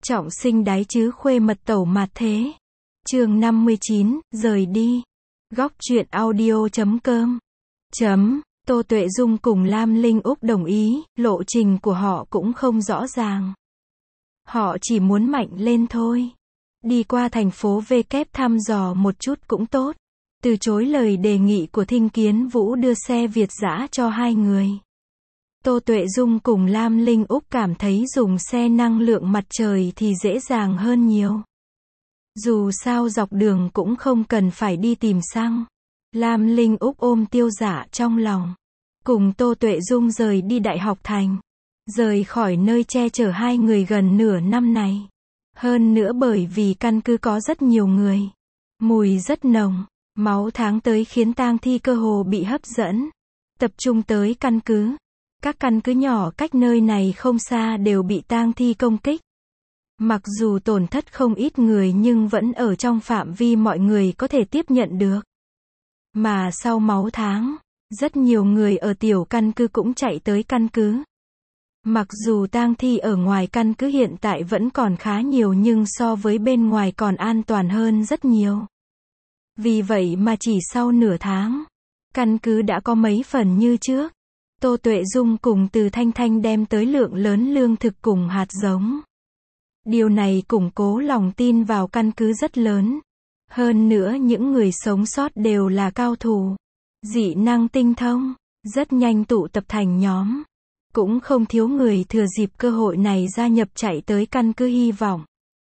Trọng sinh đái chứ khuê mật tẩu mạt thế. Chương 59, rời đi. Góc truyện audio.com. Tô Tuệ Dung cùng Lam Linh Úc đồng ý, lộ trình của họ cũng không rõ ràng. Họ chỉ muốn mạnh lên thôi. Đi qua thành phố V kép thăm dò một chút cũng tốt. Từ chối lời đề nghị của Thinh Kiến Vũ đưa xe Việt dã cho hai người. Tô Tuệ Dung cùng Lam Linh Úc cảm thấy dùng xe năng lượng mặt trời thì dễ dàng hơn nhiều. Dù sao dọc đường cũng không cần phải đi tìm xăng. Lam Linh Úc ôm Tiêu Dạ trong lòng. Cùng Tô Tuệ Dung rời đi Đại học Thành. Rời khỏi nơi che chở hai người gần nửa năm này. Hơn nữa bởi vì căn cứ có rất nhiều người. Mùi rất nồng. Máu tháng tới khiến tang thi cơ hồ bị hấp dẫn. Tập trung tới căn cứ. Các căn cứ nhỏ cách nơi này không xa đều bị tang thi công kích. Mặc dù tổn thất không ít người nhưng vẫn ở trong phạm vi mọi người có thể tiếp nhận được. Mà sau máu tháng, rất nhiều người ở tiểu căn cứ cũng chạy tới căn cứ. Mặc dù tang thi ở ngoài căn cứ hiện tại vẫn còn khá nhiều nhưng so với bên ngoài còn an toàn hơn rất nhiều. Vì vậy mà chỉ sau nửa tháng, căn cứ đã có mấy phần như trước. Tô Tuệ Dung cùng Từ Thanh Thanh đem tới lượng lớn lương thực cùng hạt giống. Điều này củng cố lòng tin vào căn cứ rất lớn. Hơn nữa những người sống sót đều là cao thủ, dị năng tinh thông, rất nhanh tụ tập thành nhóm. Cũng không thiếu người thừa dịp cơ hội này gia nhập chạy tới căn cứ hy vọng.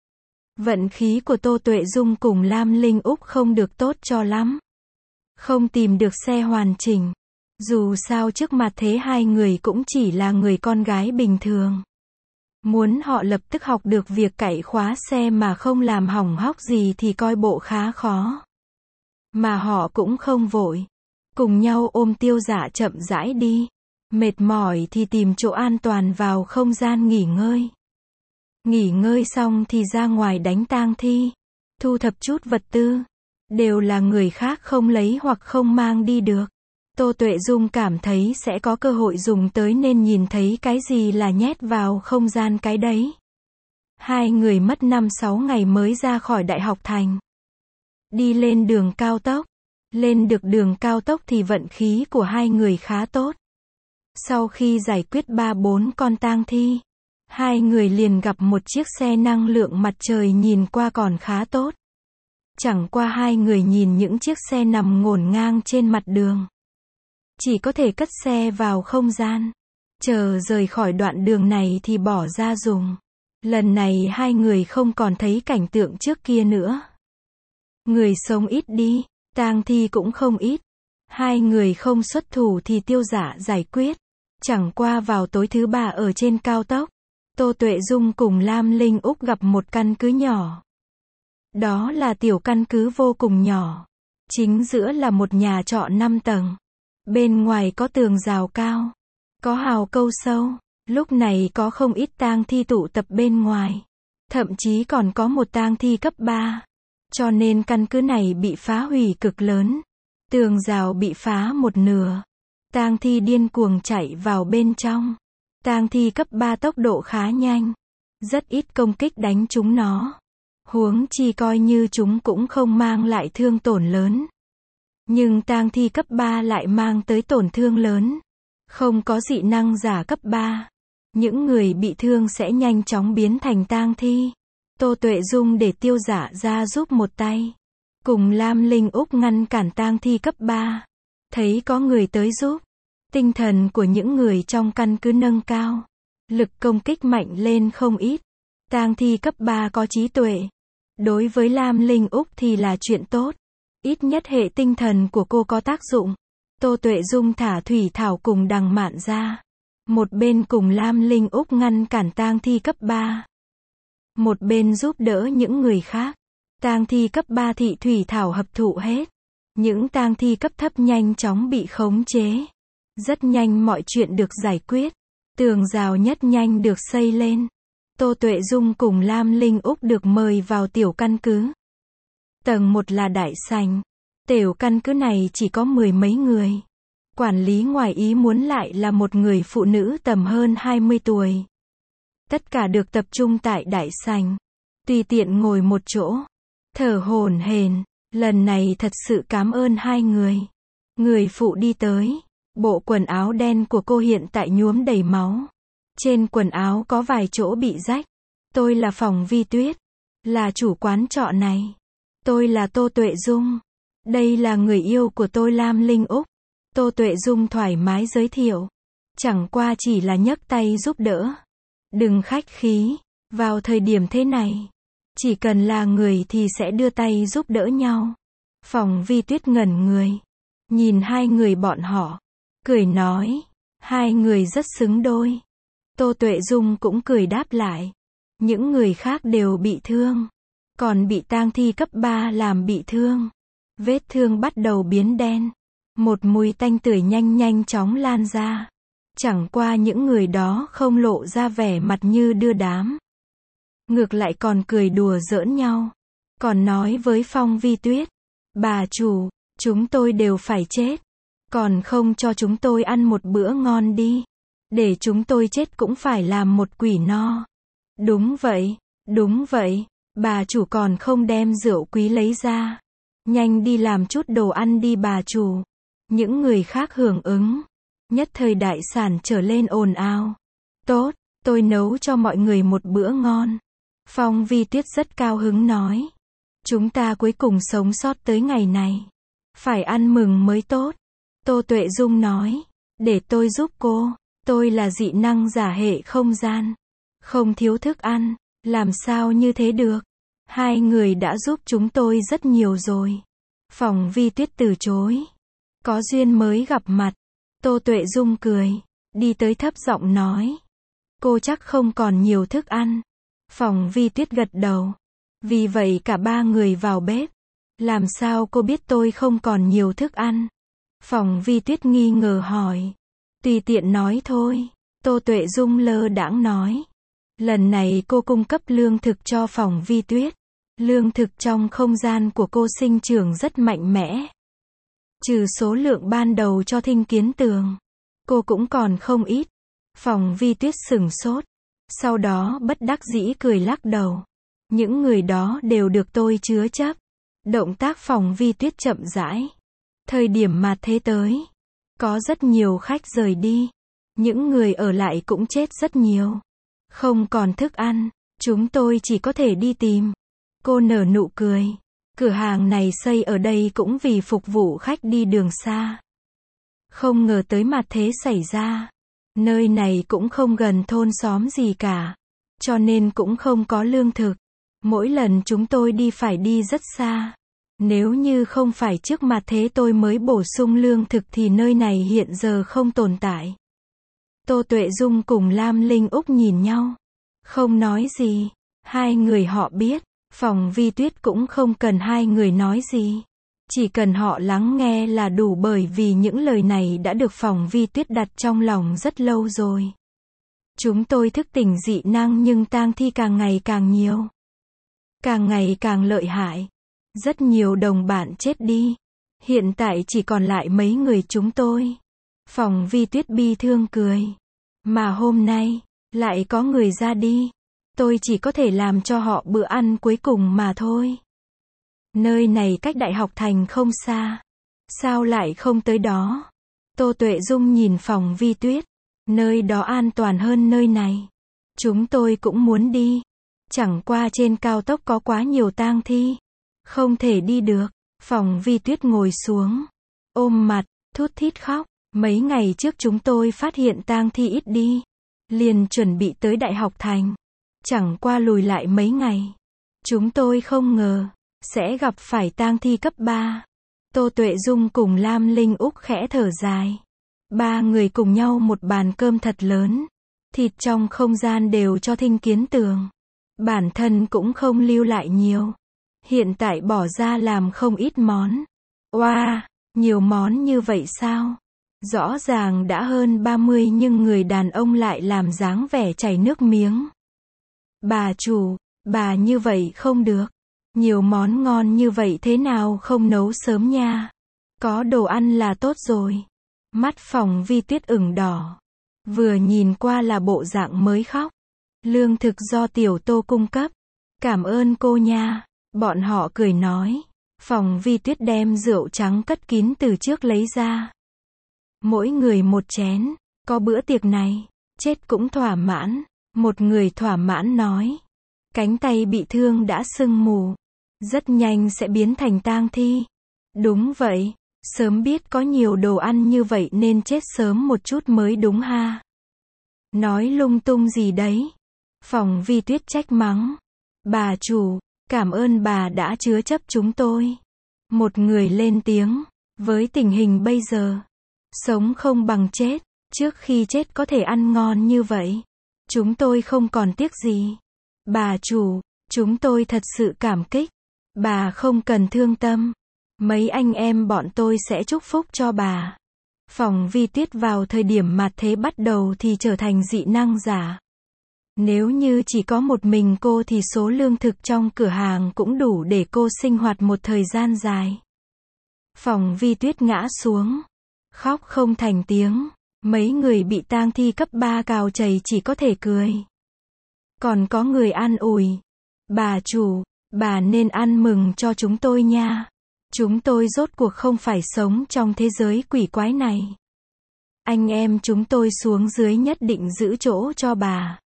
Vận khí của Tô Tuệ Dung cùng Lam Linh Úc không được tốt cho lắm. Không tìm được xe hoàn chỉnh. Dù sao trước mặt thế hai người cũng chỉ là người con gái bình thường. Muốn họ lập tức học được việc cạy khóa xe mà không làm hỏng hóc gì thì coi bộ khá khó. Mà họ cũng không vội. Cùng nhau ôm Tiêu Dạ chậm rãi đi. Mệt mỏi thì tìm chỗ an toàn vào không gian nghỉ ngơi. Nghỉ ngơi xong thì ra ngoài đánh tang thi. Thu thập chút vật tư. Đều là người khác không lấy hoặc không mang đi được. Tô Tuệ Dung cảm thấy sẽ có cơ hội dùng tới nên nhìn thấy cái gì là nhét vào không gian cái đấy. Hai người mất 5-6 ngày mới ra khỏi Đại học Thành. Đi lên đường cao tốc. Lên được đường cao tốc thì vận khí của hai người khá tốt. Sau khi giải quyết 3-4 con tang thi, hai người liền gặp một chiếc xe năng lượng mặt trời nhìn qua còn khá tốt. Chẳng qua hai người nhìn những chiếc xe nằm ngổn ngang trên mặt đường. Chỉ có thể cất xe vào không gian. Chờ rời khỏi đoạn đường này thì bỏ ra dùng. Lần này hai người không còn thấy cảnh tượng trước kia nữa. Người sống ít đi, tang thi cũng không ít. Hai người không xuất thủ thì Tiêu Dạ giải quyết. Chẳng qua vào tối thứ ba ở trên cao tốc, Tô Tuệ Dung cùng Lam Linh Úc gặp một căn cứ nhỏ. Đó là tiểu căn cứ vô cùng nhỏ. Chính giữa là một nhà trọ 5 tầng. Bên ngoài có tường rào cao, có hào câu sâu. Lúc này có không ít tang thi tụ tập bên ngoài. Thậm chí còn có một tang thi cấp 3. Cho nên căn cứ này bị phá hủy cực lớn. Tường rào bị phá một nửa. Tang thi điên cuồng chạy vào bên trong. Tang thi cấp 3 tốc độ khá nhanh. Rất ít công kích đánh chúng nó. Huống chi coi như chúng cũng không mang lại thương tổn lớn. Nhưng tang thi cấp 3 lại mang tới tổn thương lớn. Không có dị năng giả cấp 3. Những người bị thương sẽ nhanh chóng biến thành tang thi. Tô Tuệ Dung để Tiêu Dạ ra giúp một tay. Cùng Lam Linh Úc ngăn cản tang thi cấp 3. Thấy có người tới giúp. Tinh thần của những người trong căn cứ nâng cao. Lực công kích mạnh lên không ít. Tang thi cấp 3 có trí tuệ. Đối với Lam Linh Úc thì là chuyện tốt. Ít nhất hệ tinh thần của cô có tác dụng. Tô Tuệ Dung thả Thủy Thảo cùng Đằng Mạn ra. Một bên cùng Lam Linh Úc ngăn cản tang thi cấp 3. Một bên giúp đỡ những người khác. Tang thi cấp 3 thị Thủy Thảo hấp thụ hết. Những tang thi cấp thấp nhanh chóng bị khống chế. Rất nhanh mọi chuyện được giải quyết. Tường rào nhất nhanh được xây lên. Tô Tuệ Dung cùng Lam Linh Úc được mời vào tiểu căn cứ. Tầng 1 là đại sảnh. Tiểu căn cứ này chỉ có 10 mấy người. Quản lý ngoài ý muốn lại là một người phụ nữ tầm hơn 20 tuổi. Tất cả được tập trung tại đại sảnh. Tùy tiện ngồi một chỗ. Thở hổn hển. Lần này thật sự cảm ơn hai người. Người phụ đi tới. Bộ quần áo đen của cô hiện tại nhuốm đầy máu. Trên quần áo có vài chỗ bị rách. Tôi là Phòng Vi Tuyết. Là chủ quán trọ này. Tôi là Tô Tuệ Dung. Đây là người yêu của tôi Lam Linh Úc. Tô Tuệ Dung thoải mái giới thiệu. Chẳng qua chỉ là nhấc tay giúp đỡ. Đừng khách khí. Vào thời điểm thế này. Chỉ cần là người thì sẽ đưa tay giúp đỡ nhau. Phòng Vi Tuyết ngẩn người. Nhìn hai người bọn họ. Cười nói. Hai người rất xứng đôi. Tô Tuệ Dung cũng cười đáp lại. Những người khác đều bị thương. Còn bị tang thi cấp 3 làm bị thương. Vết thương bắt đầu biến đen. Một mùi tanh tưởi nhanh chóng lan ra. Chẳng qua những người đó không lộ ra vẻ mặt như đưa đám. Ngược lại còn cười đùa giỡn nhau. Còn nói với Phong Vi Tuyết. Bà chủ, chúng tôi đều phải chết. Còn không cho chúng tôi ăn một bữa ngon đi. Để chúng tôi chết cũng phải làm một quỷ no. Đúng vậy, bà chủ còn không đem rượu quý lấy ra. Nhanh đi làm chút đồ ăn đi bà chủ. Những người khác hưởng ứng. Nhất thời đại sản trở lên ồn ào. Tốt, tôi nấu cho mọi người một bữa ngon. Phong Vi Tuyết rất cao hứng nói. Chúng ta cuối cùng sống sót tới ngày này. Phải ăn mừng mới tốt. Tô Tuệ Dung nói. Để tôi giúp cô. Tôi là dị năng giả hệ không gian. Không thiếu thức ăn. Làm sao như thế được? Hai người đã giúp chúng tôi rất nhiều rồi. Phòng Vi Tuyết từ chối. Có duyên mới gặp mặt. Tô Tuệ Dung cười. Đi tới thấp giọng nói. Cô chắc không còn nhiều thức ăn. Phòng Vi Tuyết gật đầu. Vì vậy cả ba người vào bếp. Làm sao cô biết tôi không còn nhiều thức ăn? Phòng Vi Tuyết nghi ngờ hỏi. Tùy tiện nói thôi. Tô Tuệ Dung lơ đãng nói. Lần này cô cung cấp lương thực cho Phòng Vi Tuyết. Lương thực trong không gian của cô sinh trưởng rất mạnh mẽ. Trừ số lượng ban đầu cho Thinh Kiến Tường. Cô cũng còn không ít. Phòng Vi Tuyết sửng sốt. Sau đó bất đắc dĩ cười lắc đầu. Những người đó đều được tôi chứa chấp. Động tác Phòng Vi Tuyết chậm rãi. Thời điểm mà thế tới. Có rất nhiều khách rời đi. Những người ở lại cũng chết rất nhiều. Không còn thức ăn. Chúng tôi chỉ có thể đi tìm. Cô nở nụ cười. Cửa hàng này xây ở đây cũng vì phục vụ khách đi đường xa. Không ngờ tới mà thế xảy ra. Nơi này cũng không gần thôn xóm gì cả. Cho nên cũng không có lương thực. Mỗi lần chúng tôi đi phải đi rất xa. Nếu như không phải trước mặt thế tôi mới bổ sung lương thực thì nơi này hiện giờ không tồn tại. Tô Tuệ Dung cùng Lam Linh Úc nhìn nhau. Không nói gì. Hai người họ biết. Phòng Vi Tuyết cũng không cần hai người nói gì. Chỉ cần họ lắng nghe là đủ bởi vì những lời này đã được Phòng Vi Tuyết đặt trong lòng rất lâu rồi. Chúng tôi thức tỉnh dị năng nhưng tang thi càng ngày càng nhiều. Càng ngày càng lợi hại. Rất nhiều đồng bạn chết đi. Hiện tại chỉ còn lại mấy người chúng tôi. Phòng Vi Tuyết bi thương cười. Mà hôm nay, lại có người ra đi. Tôi chỉ có thể làm cho họ bữa ăn cuối cùng mà thôi. Nơi này cách Đại học Thành không xa. Sao lại không tới đó? Tô Tuệ Dung nhìn Phòng Vi Tuyết. Nơi đó an toàn hơn nơi này. Chúng tôi cũng muốn đi. Chẳng qua trên cao tốc có quá nhiều tang thi. Không thể đi được. Phòng Vi Tuyết ngồi xuống. Ôm mặt, thút thít khóc. Mấy ngày trước chúng tôi phát hiện tang thi ít đi. Liền chuẩn bị tới Đại học Thành. Chẳng qua lùi lại mấy ngày. Chúng tôi không ngờ. Sẽ gặp phải tang thi cấp 3. Tô Tuệ Dung cùng Lam Linh Úc khẽ thở dài. Ba người cùng nhau một bàn cơm thật lớn. Thịt trong không gian đều cho Thinh Kiến Tường. Bản thân cũng không lưu lại nhiều. Hiện tại bỏ ra làm không ít món. Wow, nhiều món như vậy sao? Rõ ràng đã hơn 30 nhưng người đàn ông lại làm dáng vẻ chảy nước miếng. Bà chủ, bà như vậy không được. Nhiều món ngon như vậy thế nào không nấu sớm nha. Có đồ ăn là tốt rồi. Mắt Phòng Vi Tuyết ửng đỏ. Vừa nhìn qua là bộ dạng mới khóc. Lương thực do Tiểu Tô cung cấp. Cảm ơn cô nha. Bọn họ cười nói. Phòng Vi Tuyết đem rượu trắng cất kín từ trước lấy ra. Mỗi người một chén. Có bữa tiệc này, chết cũng thỏa mãn. Một người thỏa mãn nói. Cánh tay bị thương đã sưng mù. Rất nhanh sẽ biến thành tang thi. Đúng vậy. Sớm biết có nhiều đồ ăn như vậy nên chết sớm một chút mới đúng ha. Nói lung tung gì đấy. Phòng Vi Tuyết trách mắng. Bà chủ, cảm ơn bà đã chứa chấp chúng tôi. Một người lên tiếng. Với tình hình bây giờ, sống không bằng chết. Trước khi chết có thể ăn ngon như vậy, chúng tôi không còn tiếc gì. Bà chủ, chúng tôi thật sự cảm kích. Bà không cần thương tâm. Mấy anh em bọn tôi sẽ chúc phúc cho bà. Phòng Vi Tuyết vào thời điểm mạt thế bắt đầu thì trở thành dị năng giả. Nếu như chỉ có một mình cô thì số lương thực trong cửa hàng cũng đủ để cô sinh hoạt một thời gian dài. Phòng Vi Tuyết ngã xuống. Khóc không thành tiếng. Mấy người bị tang thi cấp 3 cào chảy chỉ có thể cười. Còn có người an ủi. Bà chủ, bà nên ăn mừng cho chúng tôi nha. Chúng tôi rốt cuộc không phải sống trong thế giới quỷ quái này. Anh em chúng tôi xuống dưới nhất định giữ chỗ cho bà.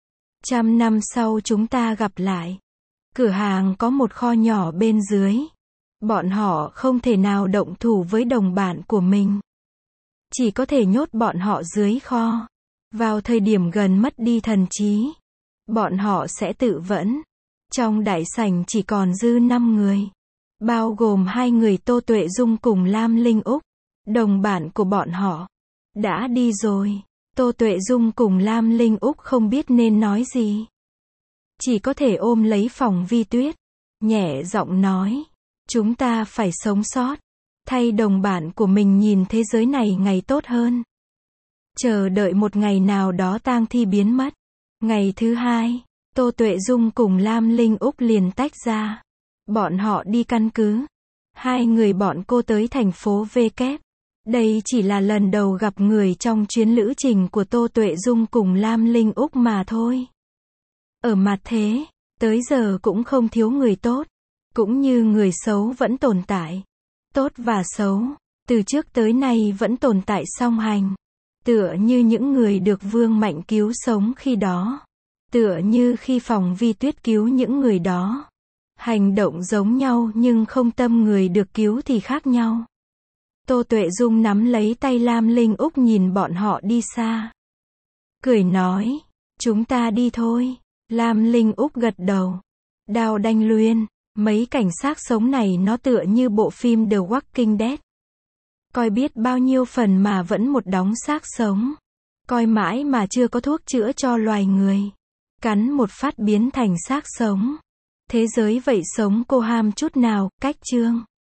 100 năm sau chúng ta gặp lại. Cửa hàng có một kho nhỏ bên dưới. Bọn họ không thể nào động thủ với đồng bạn của mình. Chỉ có thể nhốt bọn họ dưới kho. Vào thời điểm gần mất đi thần trí, bọn họ sẽ tự vẫn. Trong đại sảnh chỉ còn dư 5 người. Bao gồm 2 người Tô Tuệ Dung cùng Lam Linh Úc. Đồng bạn của bọn họ đã đi rồi. Tô Tuệ Dung cùng Lam Linh Úc không biết nên nói gì. Chỉ có thể ôm lấy Phòng Vi Tuyết. Nhẹ giọng nói. Chúng ta phải sống sót. Thay đồng bạn của mình nhìn thế giới này ngày tốt hơn. Chờ đợi một ngày nào đó tang thi biến mất. Ngày thứ 2, Tô Tuệ Dung cùng Lam Linh Úc liền tách ra. Bọn họ đi căn cứ. 2 người bọn cô tới thành phố V kép. Đây chỉ là lần đầu gặp người trong chuyến lữ trình của Tô Tuệ Dung cùng Lam Linh Úc mà thôi. Ở mặt thế, tới giờ cũng không thiếu người tốt. Cũng như người xấu vẫn tồn tại. Tốt và xấu, từ trước tới nay vẫn tồn tại song hành. Tựa như những người được Vương Mạnh cứu sống khi đó. Tựa như khi Phòng Vi Tuyết cứu những người đó. Hành động giống nhau nhưng không tâm người được cứu thì khác nhau. Tô Tuệ Dung nắm lấy tay Lam Linh Úc nhìn bọn họ đi xa. Cười nói, chúng ta đi thôi. Lam Linh Úc gật đầu. Đao đanh luyên, mấy cảnh xác sống này nó tựa như bộ phim The Walking Dead. Coi biết bao nhiêu phần mà vẫn một đống xác sống. Coi mãi mà chưa có thuốc chữa cho loài người. Cắn một phát biến thành xác sống. Thế giới vậy sống cô ham chút nào, cách chương.